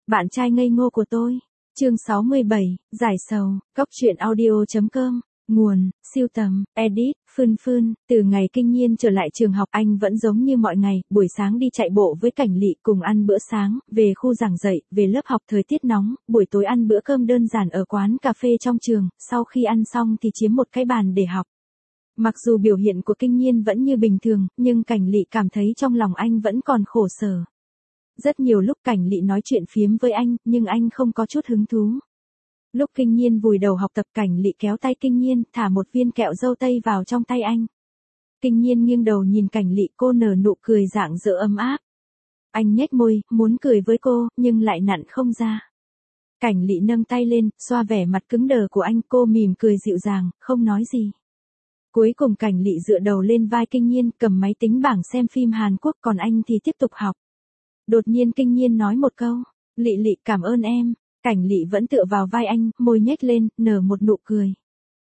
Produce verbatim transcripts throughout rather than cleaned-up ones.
Bạn trai ngây ngô của tôi. Chương sáu mươi bảy, giải sầu, Cóc truyện audio chấm com. Nguồn, siêu tầm, edit, Phương Phương. Từ ngày Kinh Nhiên trở lại trường học, anh vẫn giống như mọi ngày, buổi sáng đi chạy bộ với Cảnh Lị cùng ăn bữa sáng, về khu giảng dạy, về lớp học thời tiết nóng, buổi tối ăn bữa cơm đơn giản ở quán cà phê trong trường, sau khi ăn xong thì chiếm một cái bàn để học. Mặc dù biểu hiện của Kinh Nhiên vẫn như bình thường, nhưng Cảnh Lị cảm thấy trong lòng anh vẫn còn khổ sở. Rất nhiều lúc Cảnh Lị nói chuyện phiếm với anh, nhưng anh không có chút hứng thú. Lúc Kinh Nhiên vùi đầu học tập, Cảnh Lị kéo tay Kinh Nhiên, thả một viên kẹo dâu tây vào trong tay anh. Kinh Nhiên nghiêng đầu nhìn Cảnh Lị, cô nở nụ cười rạng rỡ ấm áp. Anh nhếch môi, muốn cười với cô, nhưng lại nặn không ra. Cảnh Lị nâng tay lên, xoa vẻ mặt cứng đờ của anh, cô mỉm cười dịu dàng, không nói gì. Cuối cùng Cảnh Lị dựa đầu lên vai Kinh Nhiên, cầm máy tính bảng xem phim Hàn Quốc, còn anh thì tiếp tục học. Đột nhiên Kinh Nhiên nói một câu, Lị Lị cảm ơn em. Cảnh Lị vẫn tựa vào vai anh, môi nhếch lên, nở một nụ cười.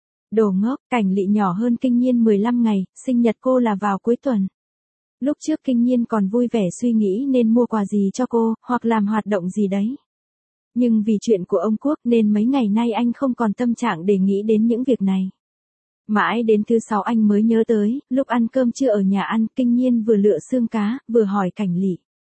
Đồ ngốc, Cảnh Lị nhỏ hơn Kinh Nhiên mười lăm ngày, sinh nhật cô là vào cuối tuần. Lúc trước Kinh Nhiên còn vui vẻ suy nghĩ nên mua quà gì cho cô, hoặc làm hoạt động gì đấy. Nhưng vì chuyện của ông Quốc nên mấy ngày nay anh không còn tâm trạng để nghĩ đến những việc này. Mãi đến thứ sáu anh mới nhớ tới, lúc ăn cơm trưa ở nhà ăn, Kinh Nhiên vừa lựa xương cá, vừa hỏi Cảnh Lị.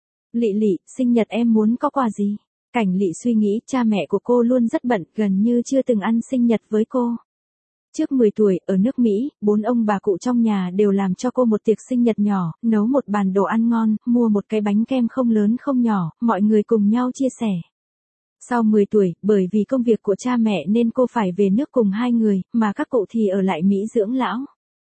Lị Lị, sinh nhật em muốn có quà gì? Cảnh Lị suy nghĩ, cha mẹ của cô luôn rất bận, gần như chưa từng ăn sinh nhật với cô. Trước mười tuổi, ở nước Mỹ, bốn ông bà cụ trong nhà đều làm cho cô một tiệc sinh nhật nhỏ, nấu một bàn đồ ăn ngon, mua một cái bánh kem không lớn không nhỏ, mọi người cùng nhau chia sẻ. Sau mười tuổi, bởi vì công việc của cha mẹ nên cô phải về nước cùng hai người, mà các cụ thì ở lại Mỹ dưỡng lão.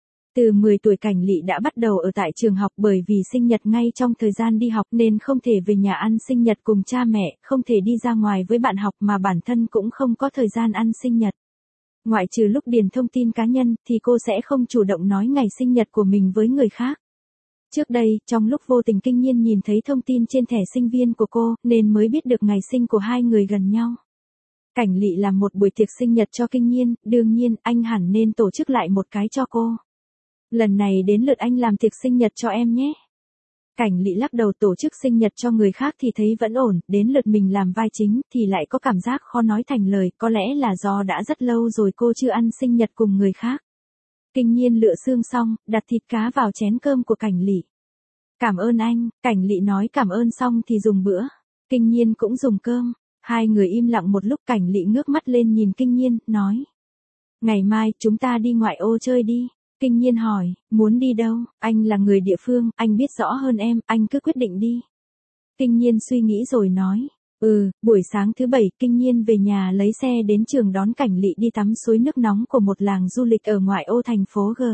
Từ mười tuổi Cảnh Lị đã bắt đầu ở tại trường học, bởi vì sinh nhật ngay trong thời gian đi học nên không thể về nhà ăn sinh nhật cùng cha mẹ, không thể đi ra ngoài với bạn học mà bản thân cũng không có thời gian ăn sinh nhật. Ngoại trừ lúc điền thông tin cá nhân thì cô sẽ không chủ động nói ngày sinh nhật của mình với người khác. Trước đây, trong lúc vô tình Kinh Nhiên nhìn thấy thông tin trên thẻ sinh viên của cô nên mới biết được ngày sinh của hai người gần nhau. Cảnh Lị làm một buổi tiệc sinh nhật cho Kinh Nhiên, đương nhiên anh hẳn nên tổ chức lại một cái cho cô. Lần này đến lượt anh làm tiệc sinh nhật cho em nhé. Cảnh Lị lắc đầu, tổ chức sinh nhật cho người khác thì thấy vẫn ổn, đến lượt mình làm vai chính thì lại có cảm giác khó nói thành lời, có lẽ là do đã rất lâu rồi cô chưa ăn sinh nhật cùng người khác. Kinh Nhiên lựa xương xong, đặt thịt cá vào chén cơm của Cảnh Lị. Cảm ơn anh, Cảnh Lị nói cảm ơn xong thì dùng bữa. Kinh Nhiên cũng dùng cơm. Hai người im lặng một lúc, Cảnh Lị ngước mắt lên nhìn Kinh Nhiên, nói. Ngày mai, chúng ta đi ngoại ô chơi đi. Kinh Nhiên hỏi, muốn đi đâu? Anh là người địa phương, anh biết rõ hơn em, anh cứ quyết định đi. Kinh Nhiên suy nghĩ rồi nói, ừ, buổi sáng thứ bảy, Kinh Nhiên về nhà lấy xe đến trường đón Cảnh Lị đi tắm suối nước nóng của một làng du lịch ở ngoại ô thành phố G.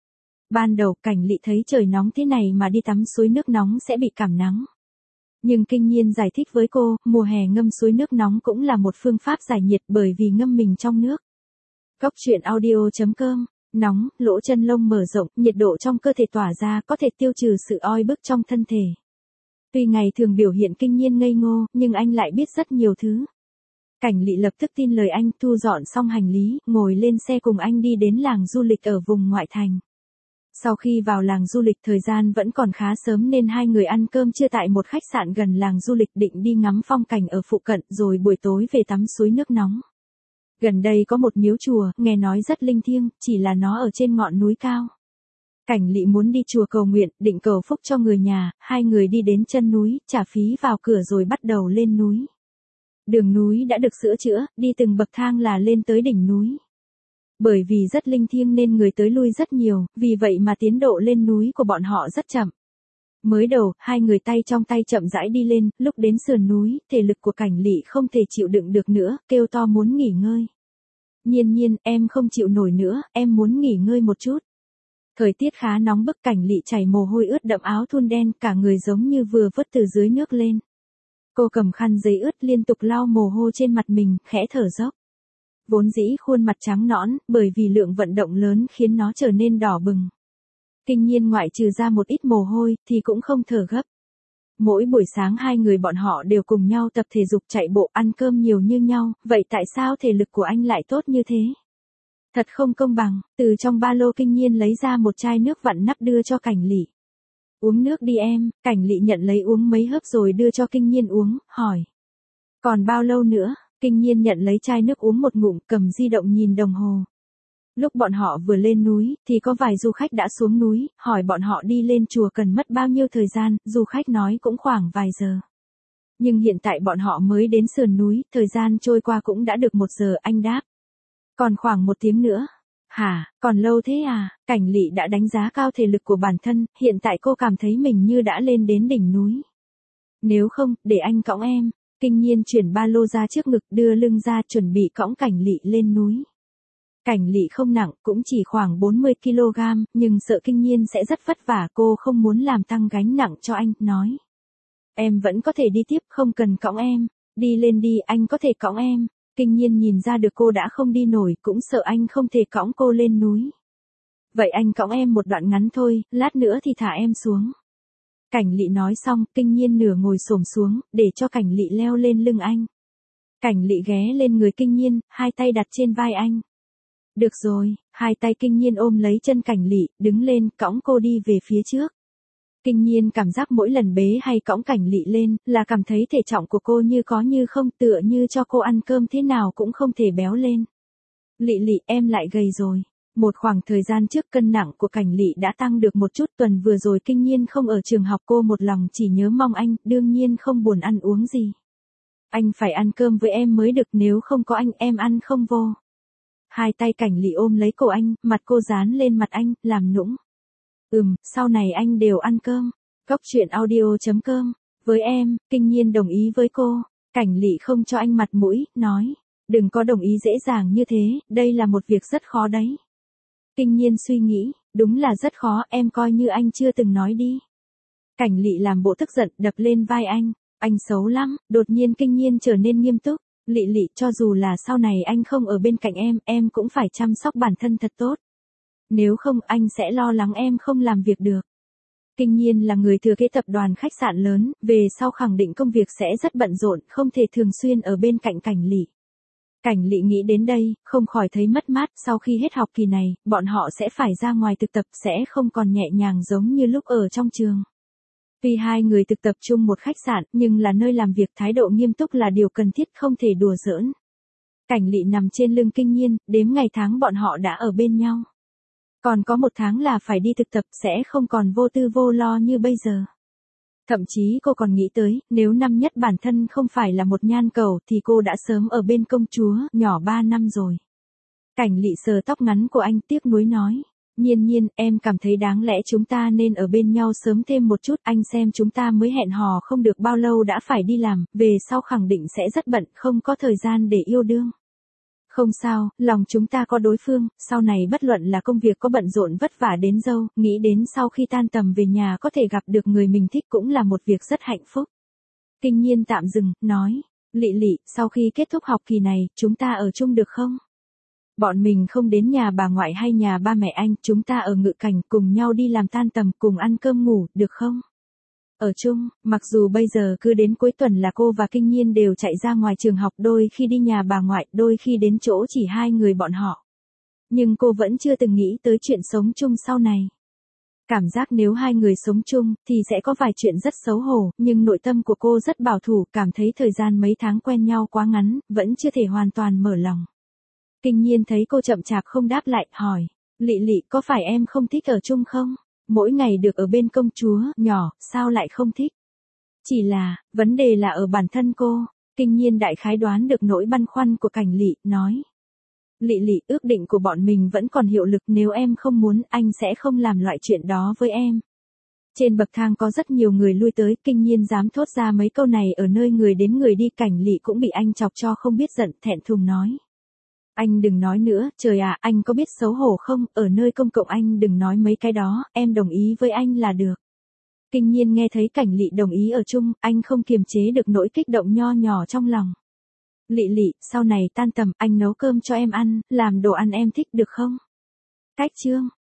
Ban đầu, Cảnh Lị thấy trời nóng thế này mà đi tắm suối nước nóng sẽ bị cảm nắng. Nhưng Kinh Nhiên giải thích với cô, mùa hè ngâm suối nước nóng cũng là một phương pháp giải nhiệt bởi vì ngâm mình trong nước. Cóc truyện audio chấm com. Nóng, lỗ chân lông mở rộng, nhiệt độ trong cơ thể tỏa ra có thể tiêu trừ sự oi bức trong thân thể. Tuy ngày thường biểu hiện Kinh Nhiên ngây ngô, nhưng anh lại biết rất nhiều thứ. Cảnh Lị lập tức tin lời anh, thu dọn xong hành lý, ngồi lên xe cùng anh đi đến làng du lịch ở vùng ngoại thành. Sau khi vào làng du lịch, thời gian vẫn còn khá sớm nên hai người ăn cơm trưa tại một khách sạn gần làng du lịch, định đi ngắm phong cảnh ở phụ cận rồi buổi tối về tắm suối nước nóng. Gần đây có một miếu chùa, nghe nói rất linh thiêng, chỉ là nó ở trên ngọn núi cao. Cảnh Lị muốn đi chùa cầu nguyện, định cầu phúc cho người nhà, hai người đi đến chân núi, trả phí vào cửa rồi bắt đầu lên núi. Đường núi đã được sửa chữa, đi từng bậc thang là lên tới đỉnh núi. Bởi vì rất linh thiêng nên người tới lui rất nhiều, vì vậy mà tiến độ lên núi của bọn họ rất chậm. Mới đầu, hai người tay trong tay chậm rãi đi lên, lúc đến sườn núi, thể lực của Cảnh Lị không thể chịu đựng được nữa, kêu to muốn nghỉ ngơi. Nhiên Nhiên, em không chịu nổi nữa, em muốn nghỉ ngơi một chút. Thời tiết khá nóng bức, Cảnh Lị chảy mồ hôi ướt đẫm áo thun đen, cả người giống như vừa vớt từ dưới nước lên. Cô cầm khăn giấy ướt liên tục lau mồ hôi trên mặt mình, khẽ thở dốc. Vốn dĩ khuôn mặt trắng nõn, bởi vì lượng vận động lớn khiến nó trở nên đỏ bừng. Kinh Nhiên ngoại trừ ra một ít mồ hôi, thì cũng không thở gấp. Mỗi buổi sáng hai người bọn họ đều cùng nhau tập thể dục, chạy bộ, ăn cơm nhiều như nhau, vậy tại sao thể lực của anh lại tốt như thế? Thật không công bằng. Từ trong ba lô Kinh Nhiên lấy ra một chai nước vặn nắp đưa cho Cảnh Lị. Uống nước đi em. Cảnh Lị nhận lấy uống mấy hớp rồi đưa cho Kinh Nhiên uống, hỏi. Còn bao lâu nữa? Kinh Nhiên nhận lấy chai nước uống một ngụm, cầm di động nhìn đồng hồ. Lúc bọn họ vừa lên núi, thì có vài du khách đã xuống núi, hỏi bọn họ đi lên chùa cần mất bao nhiêu thời gian, du khách nói cũng khoảng vài giờ. Nhưng hiện tại bọn họ mới đến sườn núi, thời gian trôi qua cũng đã được một giờ, anh đáp. Còn khoảng một tiếng nữa. Hả, còn lâu thế à? Cảnh Lị đã đánh giá cao thể lực của bản thân, hiện tại cô cảm thấy mình như đã lên đến đỉnh núi. Nếu không, để anh cõng em. Kinh Nhiên chuyển ba lô ra trước ngực, đưa lưng ra chuẩn bị cõng Cảnh Lị lên núi. Cảnh Lị không nặng, cũng chỉ khoảng bốn mươi ki lô gam, nhưng sợ Kinh Nhiên sẽ rất vất vả, cô không muốn làm tăng gánh nặng cho anh, nói. Em vẫn có thể đi tiếp, không cần cõng em. Đi lên đi, anh có thể cõng em. Kinh Nhiên nhìn ra được cô đã không đi nổi, cũng sợ anh không thể cõng cô lên núi. Vậy anh cõng em một đoạn ngắn thôi, lát nữa thì thả em xuống. Cảnh Lị nói xong, Kinh Nhiên nửa ngồi xổm xuống, để cho Cảnh Lị leo lên lưng anh. Cảnh Lị ghé lên người Kinh Nhiên, hai tay đặt trên vai anh. Được rồi, hai tay Kinh Nhiên ôm lấy chân Cảnh Lị, đứng lên, cõng cô đi về phía trước. Kinh Nhiên cảm giác mỗi lần bế hay cõng Cảnh Lị lên, là cảm thấy thể trọng của cô như có như không, tựa như cho cô ăn cơm thế nào cũng không thể béo lên. Lị Lị, em lại gầy rồi. Một khoảng thời gian trước cân nặng của Cảnh Lị đã tăng được một chút, tuần vừa rồi Kinh Nhiên không ở trường học, cô một lòng chỉ nhớ mong anh, đương nhiên không buồn ăn uống gì. Anh phải ăn cơm với em mới được, nếu không có anh em ăn không vô. Hai tay Cảnh Lị ôm lấy cổ anh, mặt cô dán lên mặt anh, làm nũng. Ừm, sau này anh đều ăn cơm. Cóc truyện audio chấm com. Với em, Kinh Nhiên đồng ý với cô. Cảnh Lị không cho anh mặt mũi, nói. Đừng có đồng ý dễ dàng như thế, đây là một việc rất khó đấy. Kinh Nhiên suy nghĩ, đúng là rất khó, em coi như anh chưa từng nói đi. Cảnh Lị làm bộ tức giận, đập lên vai anh. Anh xấu lắm, đột nhiên Kinh Nhiên trở nên nghiêm túc. Lị Lị, cho dù là sau này anh không ở bên cạnh em, em cũng phải chăm sóc bản thân thật tốt. Nếu không anh sẽ lo lắng em không làm việc được. Kinh Nhiên là người thừa kế tập đoàn khách sạn lớn, về sau khẳng định công việc sẽ rất bận rộn, không thể thường xuyên ở bên cạnh Cảnh Lị. Cảnh Lị nghĩ đến đây, không khỏi thấy mất mát, sau khi hết học kỳ này, bọn họ sẽ phải ra ngoài thực tập, sẽ không còn nhẹ nhàng giống như lúc ở trong trường. Vì hai người thực tập chung một khách sạn, nhưng là nơi làm việc, thái độ nghiêm túc là điều cần thiết, không thể đùa giỡn. Cảnh Lị nằm trên lưng Kinh Nhiên, đếm ngày tháng bọn họ đã ở bên nhau. Còn có một tháng là phải đi thực tập, sẽ không còn vô tư vô lo như bây giờ. Thậm chí cô còn nghĩ tới, nếu năm nhất bản thân không phải là một nhan cầu thì cô đã sớm ở bên công chúa, nhỏ ba năm rồi. Cảnh Lị sờ tóc ngắn của anh, tiếc nuối nói. Nhiên Nhiên, em cảm thấy đáng lẽ chúng ta nên ở bên nhau sớm thêm một chút, anh xem chúng ta mới hẹn hò không được bao lâu đã phải đi làm, về sau khẳng định sẽ rất bận, không có thời gian để yêu đương. Không sao, lòng chúng ta có đối phương, sau này bất luận là công việc có bận rộn vất vả đến đâu, nghĩ đến sau khi tan tầm về nhà có thể gặp được người mình thích cũng là một việc rất hạnh phúc. Kinh Nhiên tạm dừng, nói, Lị Lị, sau khi kết thúc học kỳ này, chúng ta ở chung được không? Bọn mình không đến nhà bà ngoại hay nhà ba mẹ anh, chúng ta ở Ngự Cảnh, cùng nhau đi làm tan tầm, cùng ăn cơm ngủ, được không? Ở chung, mặc dù bây giờ cứ đến cuối tuần là cô và Kinh Nhiên đều chạy ra ngoài trường học, đôi khi đi nhà bà ngoại, đôi khi đến chỗ chỉ hai người bọn họ. Nhưng cô vẫn chưa từng nghĩ tới chuyện sống chung sau này. Cảm giác nếu hai người sống chung, thì sẽ có vài chuyện rất xấu hổ, nhưng nội tâm của cô rất bảo thủ, cảm thấy thời gian mấy tháng quen nhau quá ngắn, vẫn chưa thể hoàn toàn mở lòng. Kinh Nhiên thấy cô chậm chạp không đáp lại, hỏi, Lị Lị, có phải em không thích ở chung không? Mỗi ngày được ở bên công chúa, nhỏ, sao lại không thích? Chỉ là, vấn đề là ở bản thân cô. Kinh Nhiên đại khái đoán được nỗi băn khoăn của Cảnh Lị, nói. Lị Lị, ước định của bọn mình vẫn còn hiệu lực, nếu em không muốn, anh sẽ không làm loại chuyện đó với em. Trên bậc thang có rất nhiều người lui tới, Kinh Nhiên dám thốt ra mấy câu này ở nơi người đến người đi, Cảnh Lị cũng bị anh chọc cho không biết giận, thẹn thùng nói. Anh đừng nói nữa, trời à, anh có biết xấu hổ không, ở nơi công cộng anh đừng nói mấy cái đó, em đồng ý với anh là được. Kinh Nhiên nghe thấy Cảnh Lị đồng ý ở chung, anh không kiềm chế được nỗi kích động nho nhỏ trong lòng. Lị Lị, sau này tan tầm, anh nấu cơm cho em ăn, làm đồ ăn em thích được không? Cách chương.